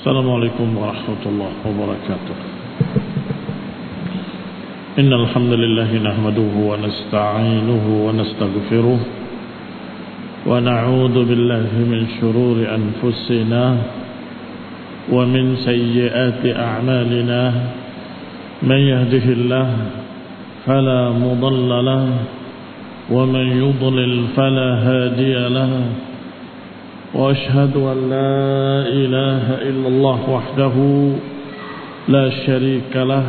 Assalamualaikum warahmatullahi wabarakatuh. Innal hamdalillah nahmaduhu wa nasta'inuhu wa nastaghfiruh wa na'udzu billahi min shururi anfusina wa min sayyiati a'malina. Man yahdihillahu fala mudilla lahu wa man yudlil fala hadiya lahu. وأشهد أن لا إله إلا الله وحده لا شريك له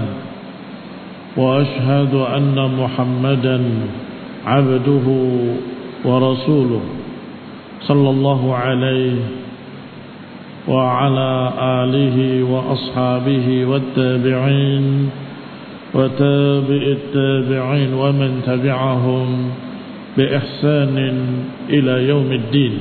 وأشهد أن محمدا عبده ورسوله صلى الله عليه وعلى آله وأصحابه والتابعين وتابع التابعين ومن تبعهم بإحسان إلى يوم الدين.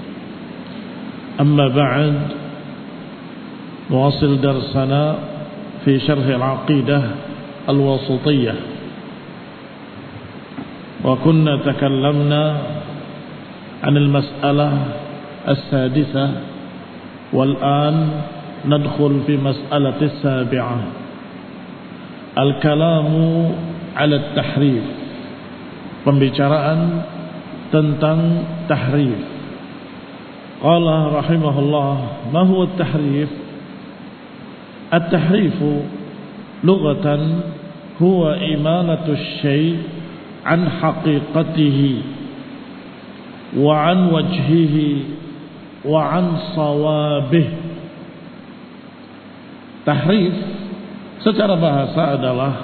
أما بعد، نواصل درسنا في شرح العقيدة الواسطية، وكنا تكلمنا عن المسألة السادسة، والآن ندخل في مسألة السابعة، الكلام على التحريف. Pembicaraan tentang tahrif. Qala rahimahullah, ma huwa at-tahrif? At-tahrif lughatan huwa imalatu asy-syai' an haqiqatihi wa an wajhihi wa an sawabih. Tahrif secara bahasa adalah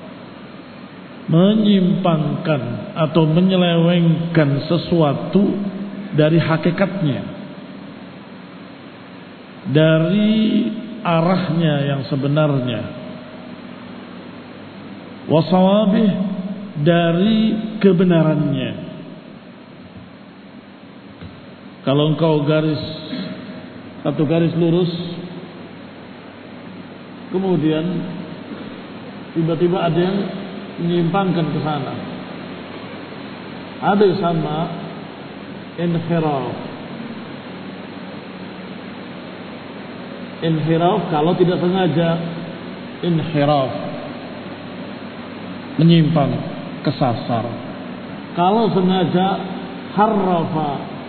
menyimpangkan atau menyelewengkan sesuatu dari hakikatnya, dari arahnya yang sebenarnya, wasawabih, dari kebenarannya. Kalau engkau satu garis lurus, kemudian tiba-tiba ada yang menyimpangkan ke sana, ada sama inhiraf kalau tidak sengaja, inhiraf menyimpang, kesasar. Kalau sengaja, harrafa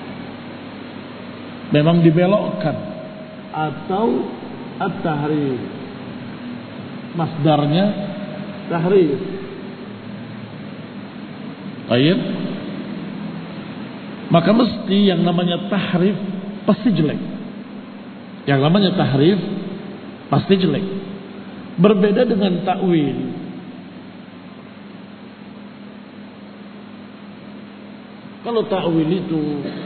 memang dibelokkan, atau at-tahrif masdarnya tahrif. Baik, maka mesti yang namanya tahrif pasti jelek. Yang namanya tahrif pasti jelek. Berbeda dengan takwil. Kalau takwil itu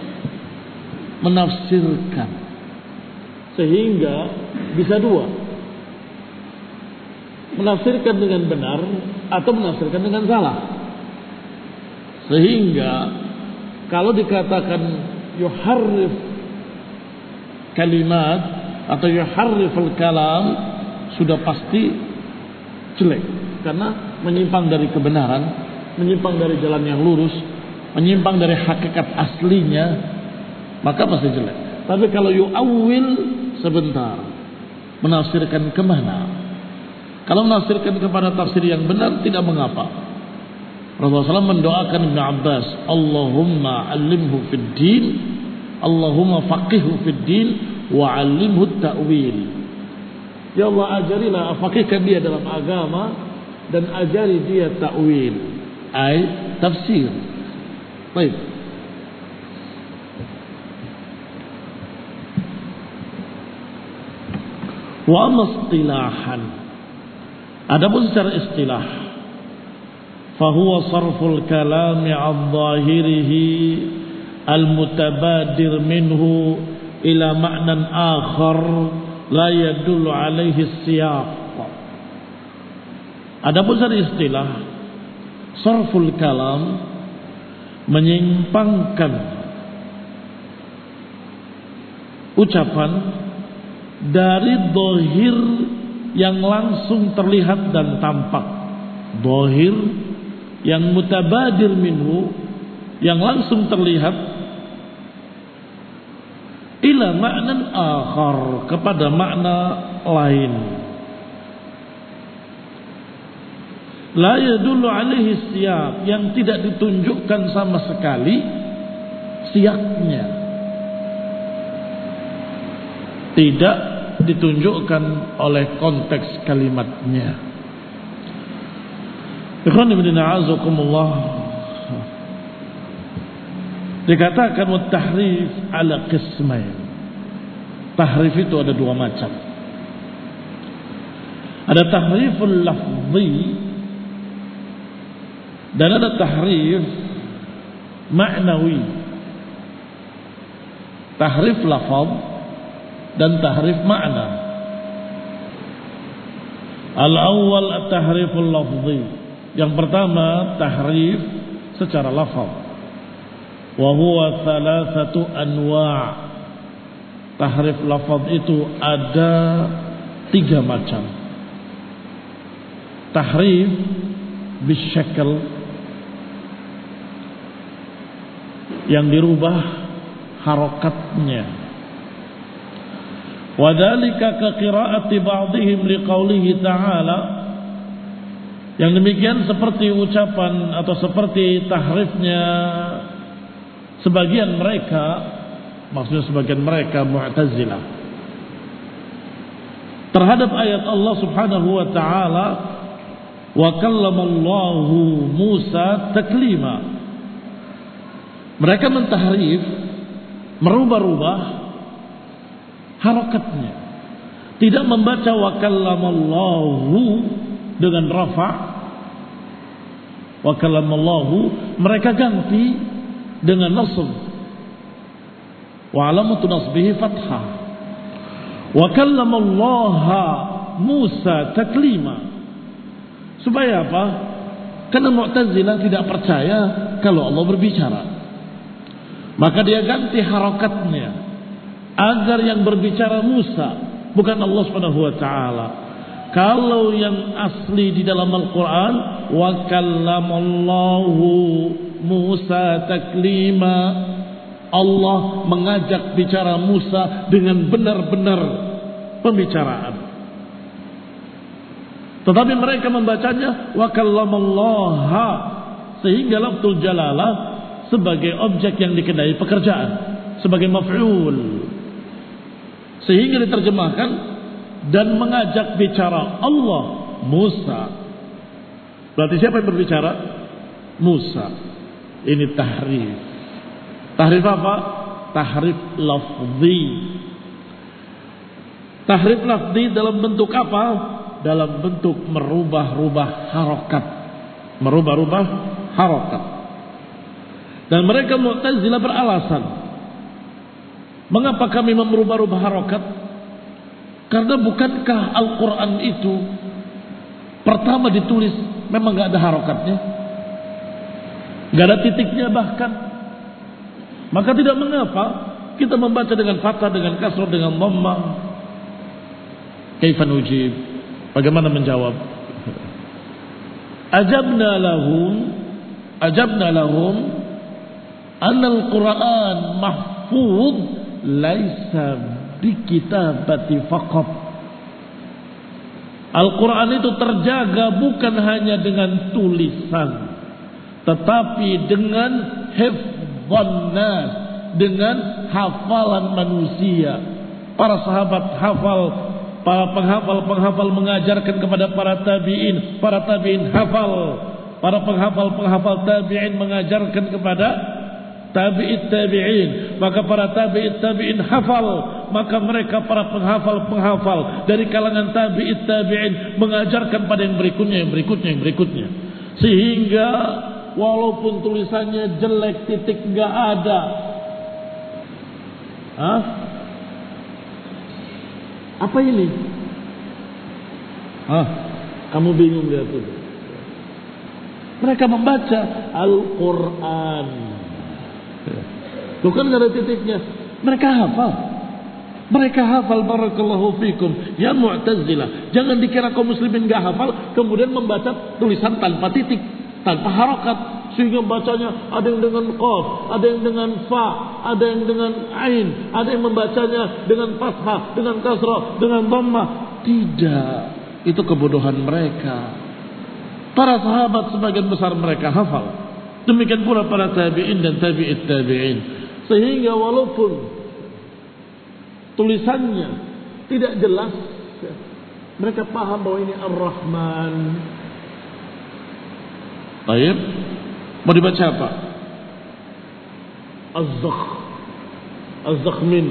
menafsirkan sehingga bisa dua, menafsirkan dengan benar atau menafsirkan dengan salah. Sehingga kalau dikatakan yuharrif kalimat atau yuharriful kalam, sudah pasti jelek, karena menyimpang dari kebenaran, menyimpang dari jalan yang lurus, menyimpang dari hakikat aslinya, maka pasti jelek. Tapi kalau yu'awwil sebentar, menafsirkan kemana? Kalau menafsirkan kepada tafsir yang benar, tidak mengapa. Rasulullah SAW mendoakan Ibn Abbas, Allahumma alimhu fid din, Allahumma faqihhu fid din wa 'allimhu at-ta'wil. Ya Allah, ajarilah, faqihkan dia dalam agama dan ajari dia ta'wil, ay tafsir. Baik. Wa amma istilahan, adapun secara istilah, fahuwa sarful kalami 'an dhahirihi al-mutabadir minhu ila ma'nan akhar la yadullu alaihi siyaq. Adapun secara istilah, sarful kalam menyimpangkan ucapan dari dhahir yang langsung terlihat dan tampak, dhahir yang mutabadir minhu yang langsung terlihat, ila ma'nan akhar, kepada makna lain. La yadullu alaihi siyaq, yang tidak ditunjukkan sama sekali siyaqnya. Tidak ditunjukkan oleh konteks kalimatnya. Ikhwan ibn a'azakumullah, dikatakan tahrif ala qismain. Tahrif itu ada dua macam. Ada tahriful lafzi dan ada tahrif ma'nawi. Tahrif lafaz dan tahrif makna. Al-awwal at-tahriful lafzi. Yang pertama tahrif secara lafaz. Wa huwa thalathatu anwa'. Tahrif lafaz itu ada 3 macam. Tahrif bisyakl, yang dirubah harokatnya. Wadhalika ka qiraati ba'dihim liqaulihi ta'ala. Yang demikian seperti ucapan atau seperti tahrifnya sebagian mereka, maksudnya sebagian mereka Mu'tazilah, terhadap ayat Allah Subhanahu wa taala, wa kallamallahu Musa taklima. Mereka mentahrif, merubah-rubah harakatnya. Tidak membaca wa kallamallahu dengan rafa', wa kallamallahu, mereka ganti dengan nasb. Wa alamatu nasbihi fathah. Wa kallamallaha Musa taklima. Supaya apa? Karena Mu'tazilah tidak percaya kalau Allah berbicara. Maka dia ganti harakatnya agar yang berbicara Musa, bukan Allah Subhanahu wa taala. Kalau yang asli di dalam Al-Quran, wa kallamallahu Musa taklima, Allah mengajak bicara Musa dengan benar-benar pembicaraan. Tetapi mereka membacanya wa kallamallaha, sehingga lafzul jalalah sebagai objek yang dikenai pekerjaan, sebagai maf'ul, sehingga diterjemahkan dan mengajak bicara Allah Musa. Berarti siapa yang berbicara? Musa. Ini tahrif. Tahrif apa? Tahrif lafzi. Tahrif lafzi dalam bentuk apa? Dalam bentuk merubah-rubah harokat. Merubah-rubah harokat. Dan mereka Mu'tazilah beralasan, mengapa kami merubah-rubah harokat? Karena bukankah Al-Quran itu pertama ditulis memang gak ada harokatnya, gak ada titiknya bahkan. Maka tidak mengapa kita membaca dengan fathah, dengan kasrah, dengan dhammah. Kaifa nujib? Bagaimana menjawab? Ajabna lahum anna al-Quran mahfuz laisa bikitabati faqat. Al-Quran itu terjaga bukan hanya dengan tulisan, tetapi dengan hifdzan nas, dengan hafalan manusia. Para sahabat hafal, para penghafal mengajarkan kepada para tabi'in hafal, para penghafal tabi'in mengajarkan kepada tabi'in, maka para tabi'in hafal, maka mereka para penghafal dari kalangan tabi'in mengajarkan pada yang berikutnya, sehingga walaupun tulisannya jelek, titik nggak ada, apa ini? Kamu bingung lihat itu? Mereka membaca Al-Quran, bukan nggak ada titiknya. Mereka hafal. Barakallahu fikum ya Mu'tazilah. Jangan dikira kaum muslimin nggak hafal kemudian membaca tulisan tanpa titik, tanpa harokat. sehingga bacanya ada yang dengan qaf, ada yang dengan fa, ada yang dengan ain, ada yang membacanya dengan fathah, dengan kasrah, dengan dhammah. Tidak, itu kebodohan mereka. Para sahabat sebagian besar mereka hafal. Demikian pula para tabi'in dan tabi'it tabi'in. Sehingga walaupun tulisannya tidak jelas, mereka paham bahwa ini Ar-Rahman. Baik, mau dibaca apa? Az-Zakhmin.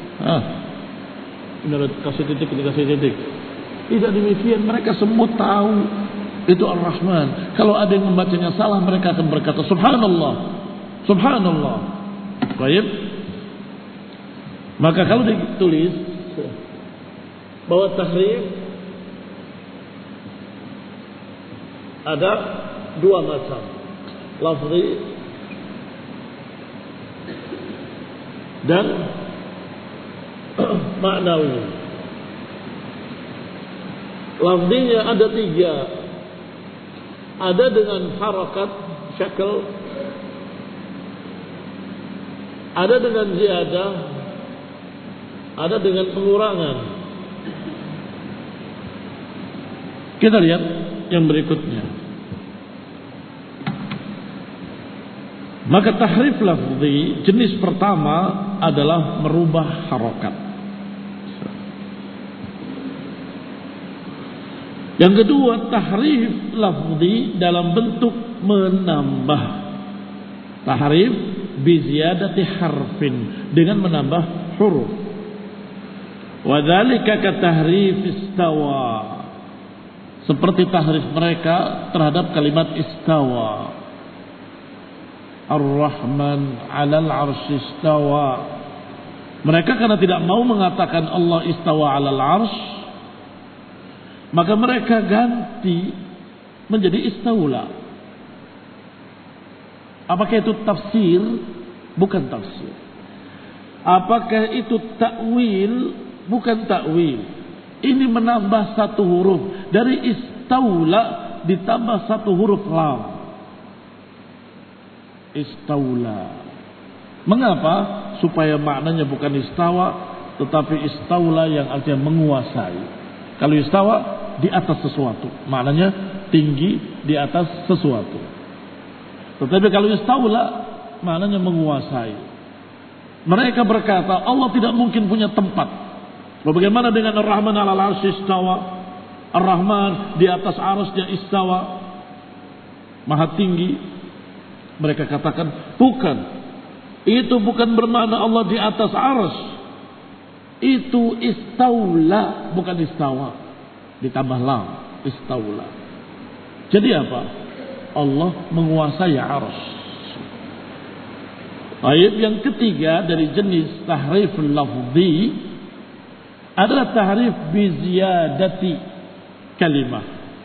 Ini ada kasih titik, ini kasih titik. Tidak demikian, mereka semua tahu itu Ar-Rahman. Kalau ada yang membacanya salah, mereka akan berkata Subhanallah, Subhanallah. Baik. Maka kalau ditulis bahwa tahrif ada dua macam, lafzi dan maknawi. Lafzinya ada tiga. Ada dengan harakat syakl, ada dengan ziyadah, ada dengan pengurangan. Kita lihat yang berikutnya. Maka tahrif lafzi jenis pertama adalah merubah harakat. Yang kedua, tahrif lafzi dalam bentuk menambah. Tahrif bi ziyadati harfin, dengan menambah huruf. Wa dzalika ka tahrif istawa. Seperti tahrif mereka terhadap kalimat istawa. Ar-Rahman 'alal 'arsy istawa. Mereka karena tidak mau mengatakan Allah istawa 'alal 'arsy, maka mereka ganti menjadi istaula. Apakah itu tafsir? Bukan tafsir. Apakah itu takwil? Bukan takwil. Ini menambah satu huruf. Dari istaula ditambah satu huruf lam. Istaula. Mengapa? Supaya maknanya bukan istawa, tetapi istaula yang artinya menguasai. Kalau istawa, di atas sesuatu, maknanya tinggi di atas sesuatu. Tetapi kalau istaula, maknanya menguasai. Mereka berkata Allah tidak mungkin punya tempat. Bagaimana dengan Ar-Rahman 'alal 'arsy istawa? Ar-Rahman di atas arasnya istawa, maha tinggi. Mereka katakan bukan. Itu bukan bermakna Allah di atas arasy. Itu istaula, bukan istawa. Ditambah lam, istaula. Jadi apa? Allah menguasai arsy. Ayat yang ketiga dari jenis tahrif lafzi adalah tahrif bi ziyadati kalimah.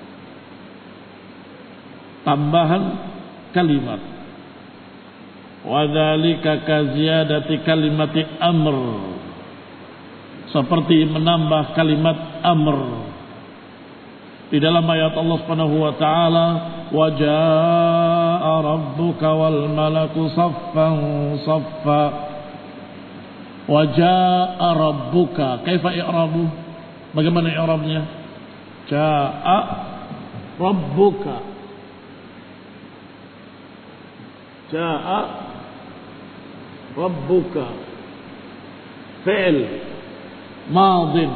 Tambahan kalimat. Wa dzalika ka ziyadati kalimati amr. Seperti menambah kalimat amr. Di dalam ayat Allah Subhanahu wa taala, wa jaa rabbuka wal malaku saffan saffa. Wa jaa rabbuka, kaifa i'rabu? Bagaimana i'rabnya? Jaa rabbuka. Jaa rabbuka. Fi'l madin.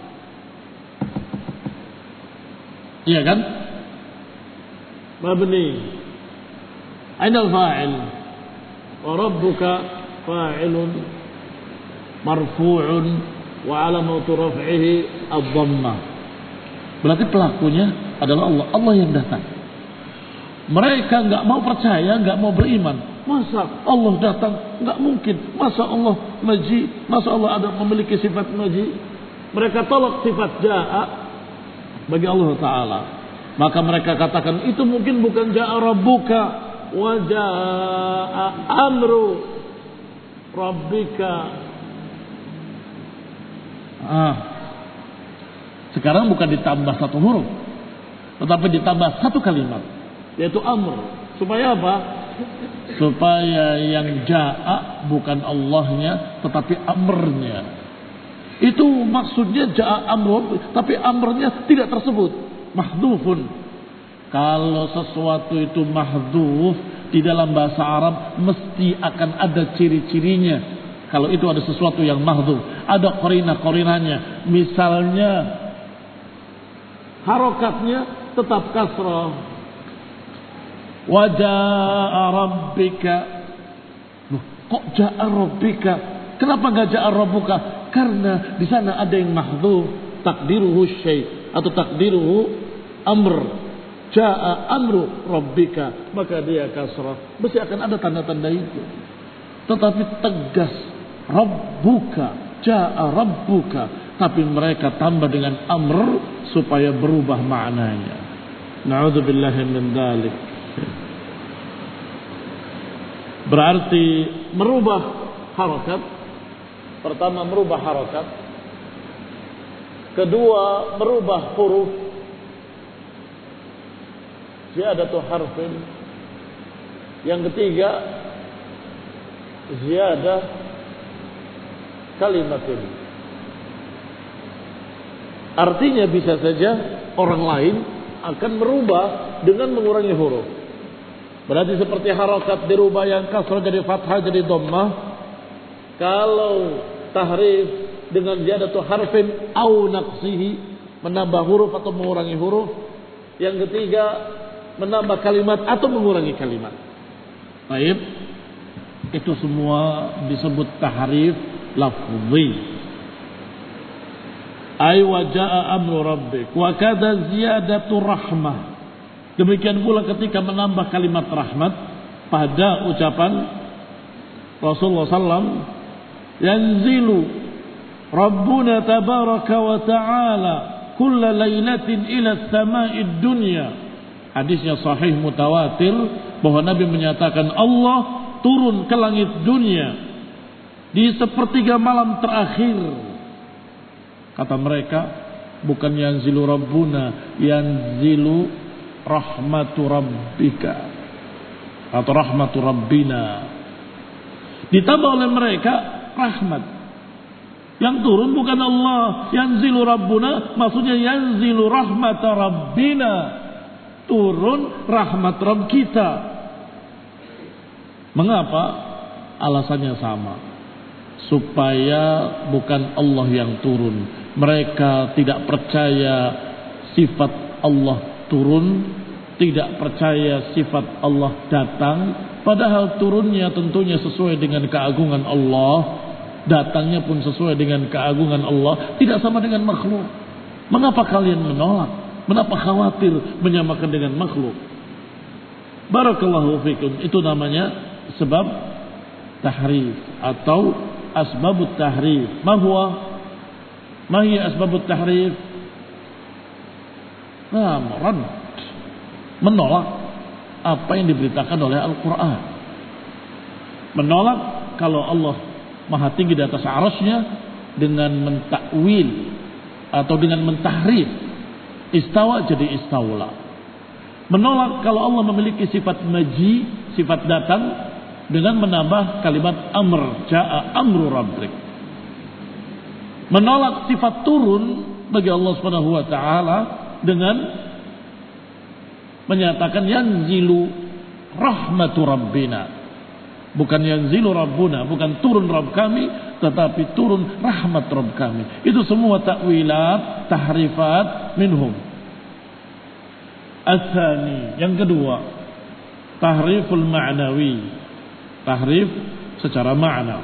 Iya kan? Mabni. Aina al-fa'il? Wa rabbuka fa'ilun marfu'un wa 'alamatu raf'ihi ad-dhammah. Berarti pelakunya adalah Allah. Allah yang datang. Mereka enggak mau percaya, enggak mau beriman. Masa Allah datang? Enggak mungkin. Masa Allah maji? Masa Allah ada memiliki sifat maji? Mereka tolak sifat ja'a bagi Allah Ta'ala. Maka mereka katakan itu mungkin bukan ja'a rabbuka wa ja'a amru rabbika. Sekarang bukan ditambah satu huruf, tetapi ditambah satu kalimat, yaitu amr. Supaya apa? supaya yang ja'a bukan Allahnya tetapi amrnya. Itu maksudnya ja'a amru, tapi amrnya tidak tersebut, mahdhufun. Kalau sesuatu itu mahdhuf di dalam bahasa Arab mesti akan ada ciri-cirinya. Kalau itu ada sesuatu yang mahdhuf, ada qarinah-qarinahnya. Misalnya harokatnya tetap kasrah. Wa jaa'a rabbika. Loh, kok jaa'a rabbika? Kenapa enggak jaa'a rabbuka? Karena di sana ada yang mahdhuf, takdiruhu syai' atau takdiruhu amr. Jaa'a amru rabbika, maka dia kasrah. Mesti akan ada tanda-tanda itu. Tetapi tegas rabbuka, jaa'a rabbuka, tapi mereka tambah dengan amr supaya berubah maknanya. Na'udzubillahi min dzalik. Berarti merubah harokat. Pertama merubah harokat. Kedua merubah huruf. Ziyadatu harfin. Yang ketiga ziyadah kalimatin. Artinya bisa saja orang lain akan merubah dengan mengurangi huruf. Berarti seperti harokat dirubah yang kasrah jadi fathah jadi dhammah. Kalau tahrif dengan ziyadatu harfin au naqsihi, menambah huruf atau mengurangi huruf. Yang ketiga menambah kalimat atau mengurangi kalimat. Baik, itu semua disebut tahrif lafzi. Ay wa jaa amru rabbik wa kadza ziyadatu rahmah. Demikian pula ketika menambah kalimat rahmat pada ucapan Rasulullah SAW, yanzilu Rabbuna tabaraka wa ta'ala kulla laylatin ila sama'id dunya. Hadisnya sahih mutawatir bahwa Nabi menyatakan Allah turun ke langit dunia di sepertiga malam terakhir. Kata mereka, bukan yanzilu Rabbuna, yanzilu rahmatu rabbika atau rahmatu rabbina. Ditambah oleh mereka rahmat. Yang turun bukan Allah, yanzilu rabbuna maksudnya yanzilu rahmata rabbina, turun rahmat Rabb kita. Mengapa? Alasannya sama, supaya bukan Allah yang turun. Mereka tidak percaya sifat Allah turun, tidak percaya sifat Allah datang, padahal turunnya tentunya sesuai dengan keagungan Allah, datangnya pun sesuai dengan keagungan Allah, tidak sama dengan makhluk. Mengapa kalian menolak? Mengapa khawatir menyamakan dengan makhluk? Barakallahu fikum. Itu namanya sebab tahrif atau asbabut tahrif. Ma hiya asbabut tahrif? Rad, menolak apa yang diberitakan oleh Al-Quran. Menolak kalau Allah Maha tinggi di atas arasnya dengan mentakwil atau dengan mentahrif. Istawa jadi istawla. Menolak kalau Allah memiliki sifat maji, sifat datang, dengan menambah kalimat amr, ja'a amru rabbik. Menolak sifat turun bagi Allah Subhanahu wa taala dengan menyatakan yanzilu rahmatu rabbina. Bukan yanzilu rabbuna, bukan turun Rabb kami, tetapi turun rahmat Rabb kami. Itu semua takwilat, tahrifat minhum. As-tsani, yang kedua, tahriful ma'nawi. Tahrif secara makna.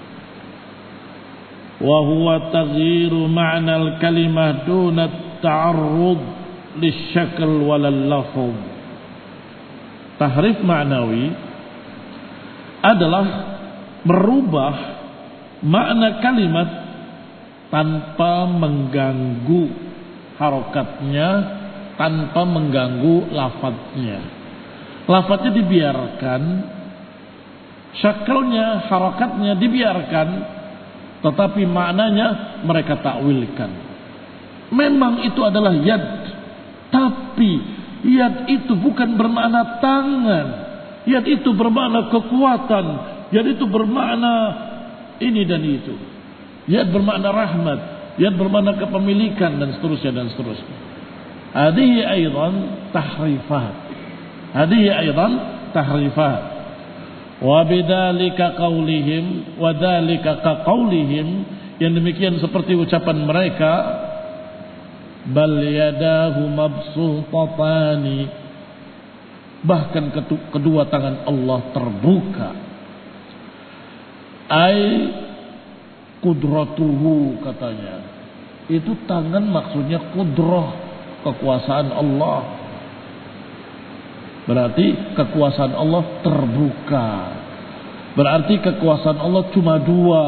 Wa huwa taghyiru ma'na al-kalimah duna ta'arrud lisyakl wal lafz. Tahrif ma'nawi adalah merubah makna kalimat tanpa mengganggu harokatnya, tanpa mengganggu lafadznya. Lafadznya dibiarkan, syaklnya, harokatnya dibiarkan, tetapi maknanya mereka takwilkan. Memang itu adalah yad, tapi yad itu bukan bermakna tangan. Yad itu bermakna kekuatan. Yad itu bermakna ini dan itu. Yad bermakna rahmat. Yad bermakna kepemilikan dan seterusnya dan seterusnya. Hadihi aidan tahrifat. Hadihi aidan tahrifat. Wa bidzalika qaulihim wa dzalika ka qaulihim, yang demikian seperti ucapan mereka, bal yadahu mabsutatani, bahkan kedua tangan Allah terbuka. Ai kudratuhu, katanya. Itu tangan maksudnya kudrah, kekuasaan Allah. Berarti kekuasaan Allah terbuka. Berarti kekuasaan Allah cuma dua.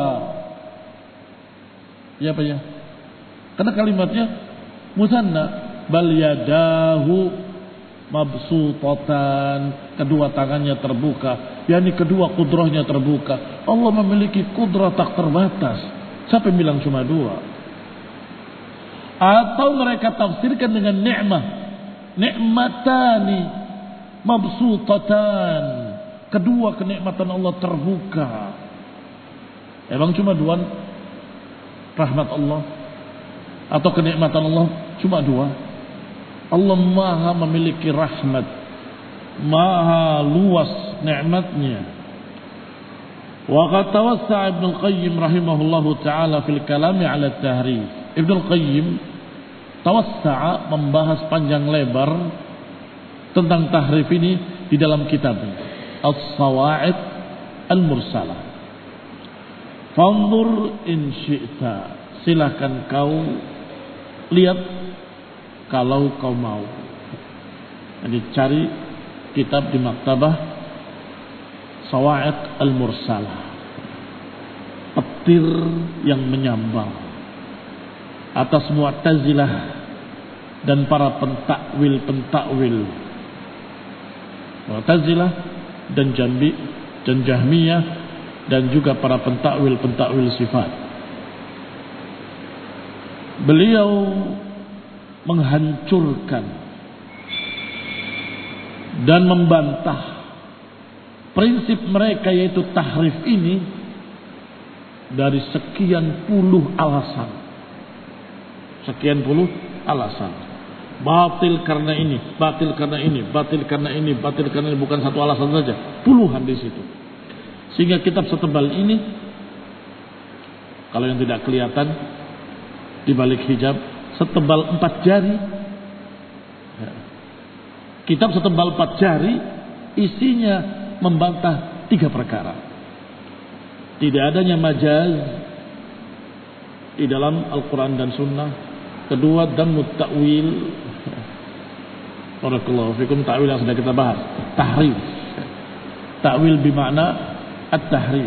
Ya apa ya? Karena kalimatnya musanna, bal yadahu mabsutatan, kedua tangannya terbuka, yakni kedua kudrahnya terbuka. Allah memiliki kudrah tak terbatas. Siapa yang bilang cuma dua? Atau mereka tafsirkan dengan ni'mah, nikmatani mabsutatan, kedua kenikmatan Allah terbuka. Emang cuma dua rahmat Allah atau kenikmatan Allah cuma dua? Allah maha memiliki rahmat, maha luas nikmatnya. Wa qad tawassa'a Ibnu Qayyim rahimahullahu taala fil kalami 'ala at-tahrif. Ibnu Qayyim tawassa'a, membahas panjang lebar tentang tahrif ini di dalam kitabnya As-Sawa'id Al-Mursalah. Fanzur in syi'ta, silakan kau lihat kalau kau mau. Jadi cari kitab di maktabah Sawa'id Al-Mursalah, petir yang menyambang atas Mu'tazilah dan para pentakwil Mu'tazilah dan Jahmiyah dan juga para pentakwil sifat. Beliau menghancurkan dan membantah prinsip mereka, yaitu tahrif ini, dari sekian puluh alasan. Sekian puluh alasan. Batil karena ini, batil karena ini, batil karena ini, batil karena ini, bukan satu alasan saja, puluhan di situ. Sehingga kitab setebal ini, kalau yang tidak kelihatan di balik hijab, setebal 4 jari. Kitab setebal 4 jari, isinya membantah 3 perkara. Tidak adanya majaz di dalam Al-Quran dan Sunnah. Kedua, dammut ta'wil. Barakallahu fikum, ta'wil yang sudah kita bahas. Tahrif. Ta'wil bermakna at-tahrif.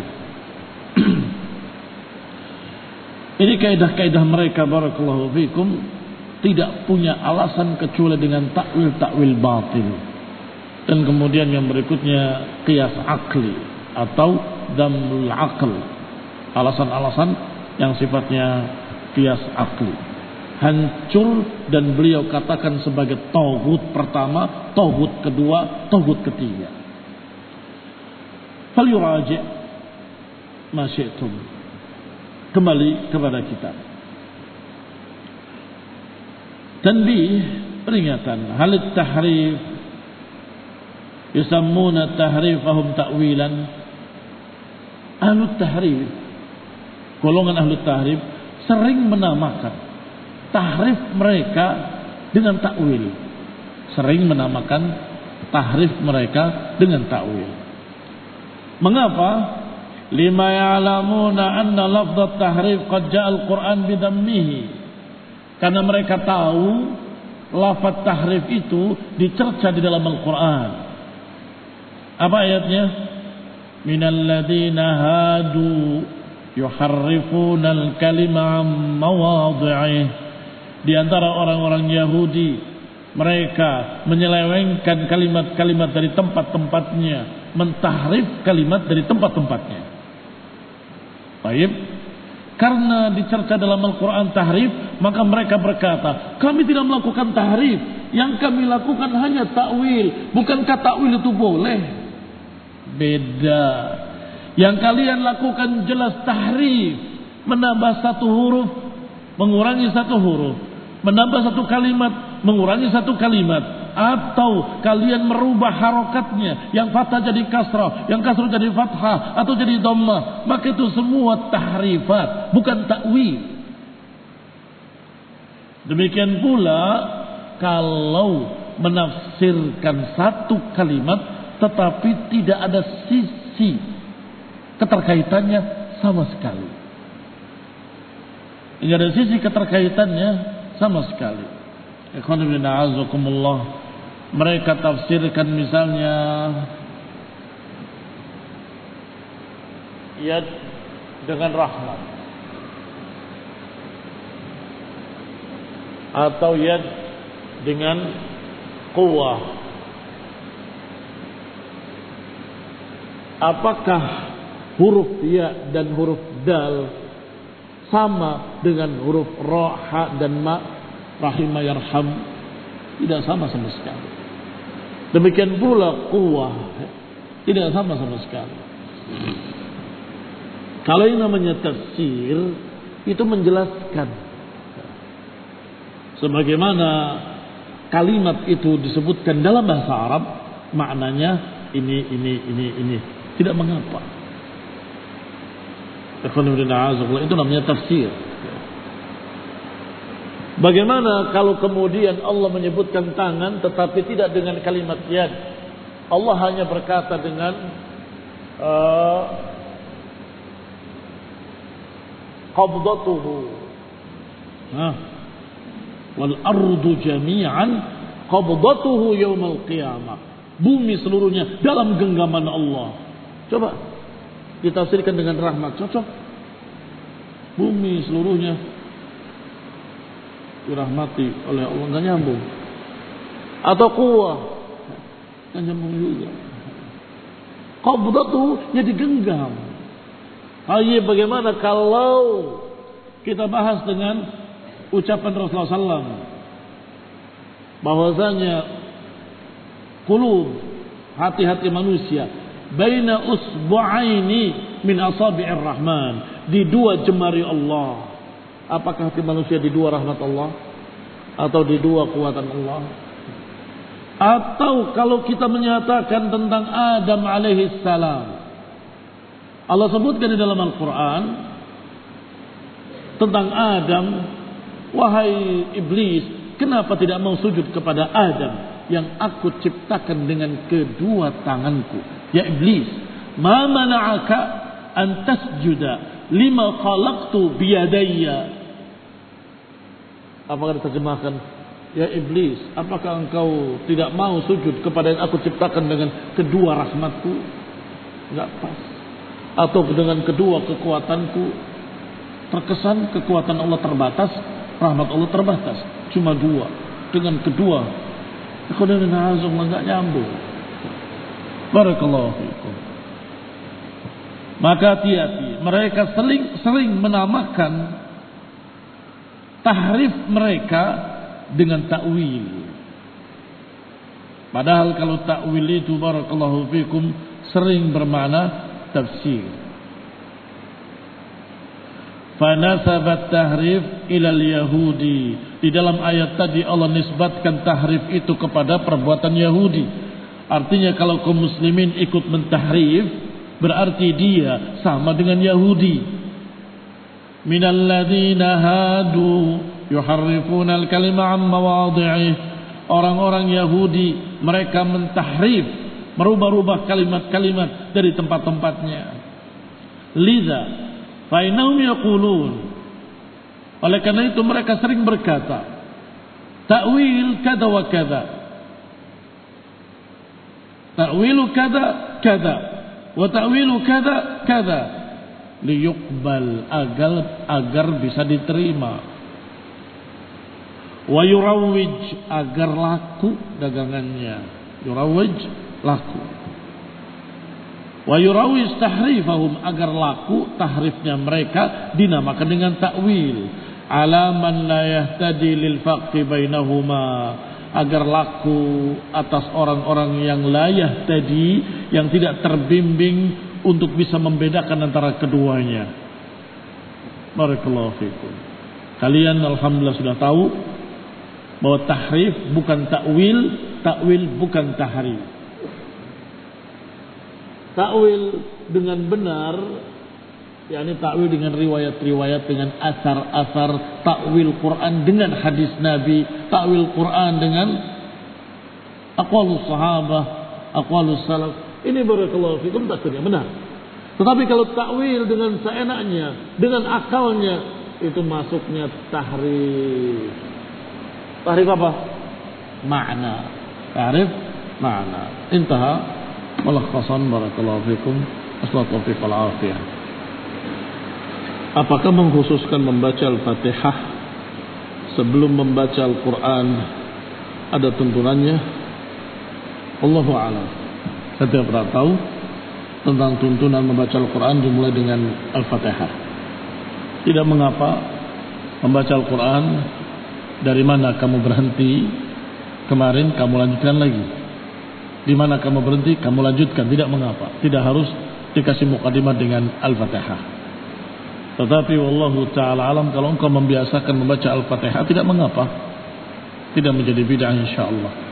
Ini kaidah-kaidah mereka, barakallahu fikum, tidak punya alasan kecuali dengan takwil batil. Dan kemudian yang berikutnya qiyas akli atau damul aql, alasan-alasan yang sifatnya qiyas akli. Hancur, dan beliau katakan sebagai tauhid pertama, tauhid kedua, tauhid ketiga. Falyuraji' ma syi'tum. Kembali kepada kita. Tanbih, peringatan. Hal tahrif yusammuna tahrifahum ta'wilan. Ahlu tahrif, golongan ahlu tahrif, sering menamakan tahrif mereka dengan takwil. Sering menamakan tahrif mereka dengan takwil. Mengapa? Lima ya'lamuna anna lafdhat tahrif qad ja'a al-Qur'an bidammihi. Karena mereka tahu lafaz tahrif itu dicerca di dalam Al-Qur'an. Apa ayatnya? Minal ladzina hadu yuharrifuna al-kalima 'an mawadhi'ihi. Di antara orang-orang Yahudi, mereka menyelewengkan kalimat-kalimat dari tempat-tempatnya, mentahrif kalimat dari tempat-tempatnya. Baik, karena dicerca dalam Al-Quran tahrif, maka mereka berkata, kami tidak melakukan tahrif, yang kami lakukan hanya takwil. Bukankah takwil itu boleh? Beda. Yang kalian lakukan jelas tahrif, menambah satu huruf, mengurangi satu huruf, menambah satu kalimat, mengurangi satu kalimat, atau kalian merubah harokatnya, yang fathah jadi kasrah, yang kasrah jadi fathah, atau jadi dhammah, maka itu semua tahrifat, bukan takwil. Demikian pula kalau menafsirkan satu kalimat tetapi tidak ada sisi keterkaitannya sama sekali. Tidak ada sisi keterkaitannya sama sekali. Ikhwan fillah a'azakumullah. Mereka tafsirkan misalnya yad dengan rahmat, atau yad dengan quwwah. Apakah huruf ya dan huruf dal sama dengan huruf ra, ha dan ma, rahimah, yarham? Tidak sama sama sekali. Demikian pula quwwah, tidak sama sama sekali. Kalau yang namanya tafsir itu menjelaskan sebagaimana kalimat itu disebutkan dalam bahasa Arab, maknanya ini. Tidak mengapa. Itu namanya tafsir. Bagaimana kalau kemudian Allah menyebutkan tangan tetapi tidak dengan kalimat yad? Allah hanya berkata dengan qabdatuhu wal ardu jami'an qabdatuhu yaumal qiyamah. Bumi seluruhnya dalam genggaman Allah. Coba ditafsirkan dengan rahmat, cocok. Bumi seluruhnya dirahmati oleh Allah, enggak nyambung. Atau quwwah, enggak nyambung juga. Qabdatuhu ya digenggam. Ayo bagaimana kalau kita bahas dengan ucapan Rasulullah SAW bahwasanya qulub, hati-hati manusia, baina usbu'aini min asabi'ir rahman, di dua jemari Allah. Apakah hati manusia di dua rahmat Allah atau di dua kuatan Allah? Atau kalau kita menyatakan tentang Adam alaihi salam, Allah sebutkan di dalam Al-Quran tentang Adam, wahai iblis, kenapa tidak mau sujud kepada Adam yang aku ciptakan dengan kedua tanganku? Ya iblis, ma mana'aka an tasjuda lima khalaqtu biyadayya. Apakah diterjemahkan, ya iblis, apakah engkau tidak mau sujud kepada yang aku ciptakan dengan kedua rahmatku? Enggak pas. Atau dengan kedua kekuatanku? Terkesan kekuatan Allah terbatas, rahmat Allah terbatas, cuma dua. Dengan kedua, enggak nyambung. Barakallahu fiikum. Maka hati-hati, mereka sering menamakan tahrif mereka dengan takwil. Padahal kalau takwil itu barakallahu fiikum sering bermakna tafsir. Fanasabat tahrif ilal yahudi. Di dalam ayat tadi Allah nisbatkan tahrif itu kepada perbuatan Yahudi. Artinya kalau kaum muslimin ikut mentahrif, berarti dia sama dengan Yahudi. Minal ladzina hadu yuharrifuna al-kalima an mawadhi'ih. Orang-orang Yahudi mereka mentahrif, merubah-rubah kalimat-kalimat dari tempat-tempatnya. Liza fa innahum yaqulun, oleh karena itu mereka sering berkata ta'wil kada wa kada, ta'wilu kada kada wa ta'wilu kada kada, liyuqbal, agar bisa diterima, wa yurawwij, agar laku dagangannya, yurawwij laku, wa yurawwij tahrifahum, agar laku tahrifnya mereka dinamakan dengan takwil, ala man la yahtadi lil faqi bainahuma, agar laku atas orang-orang yang layah tadi, yang tidak terbimbing untuk bisa membedakan antara keduanya. Barakallahu fikum. Kalian alhamdulillah sudah tahu bahwa tahrif bukan takwil, takwil bukan tahrif. Takwil dengan benar, yakni takwil dengan riwayat-riwayat, dengan asar-asar, takwil Quran dengan hadis Nabi, takwil Quran dengan aqwalus sahabah, aqwalus salaf. Ini barakallahu fikum takwilnya benar. Tetapi kalau takwil dengan seenaknya, dengan akalnya, itu masuknya tahrif. Tahrif apa? Makna. Tahrif makna. Intaha mulakhasan barakallahu fikum. Assalamualaikum warahmatullahi wabarakatuh. Apakah mengkhususkan membaca Al-Fatihah sebelum membaca Al-Quran ada tuntunannya? Allahu a'lam. Saya tidak pernah tahu tentang tuntunan membaca Al-Quran dimulai dengan Al-Fatihah. Tidak mengapa membaca Al-Quran, dari mana kamu berhenti kemarin kamu lanjutkan lagi, di mana kamu berhenti kamu lanjutkan, tidak mengapa. Tidak harus dikasih mukadimah dengan Al-Fatihah. Tetapi wallahu ta'ala alam, kalau engkau membiasakan membaca Al-Fatihah tidak mengapa, tidak menjadi bid'ah insyaallah.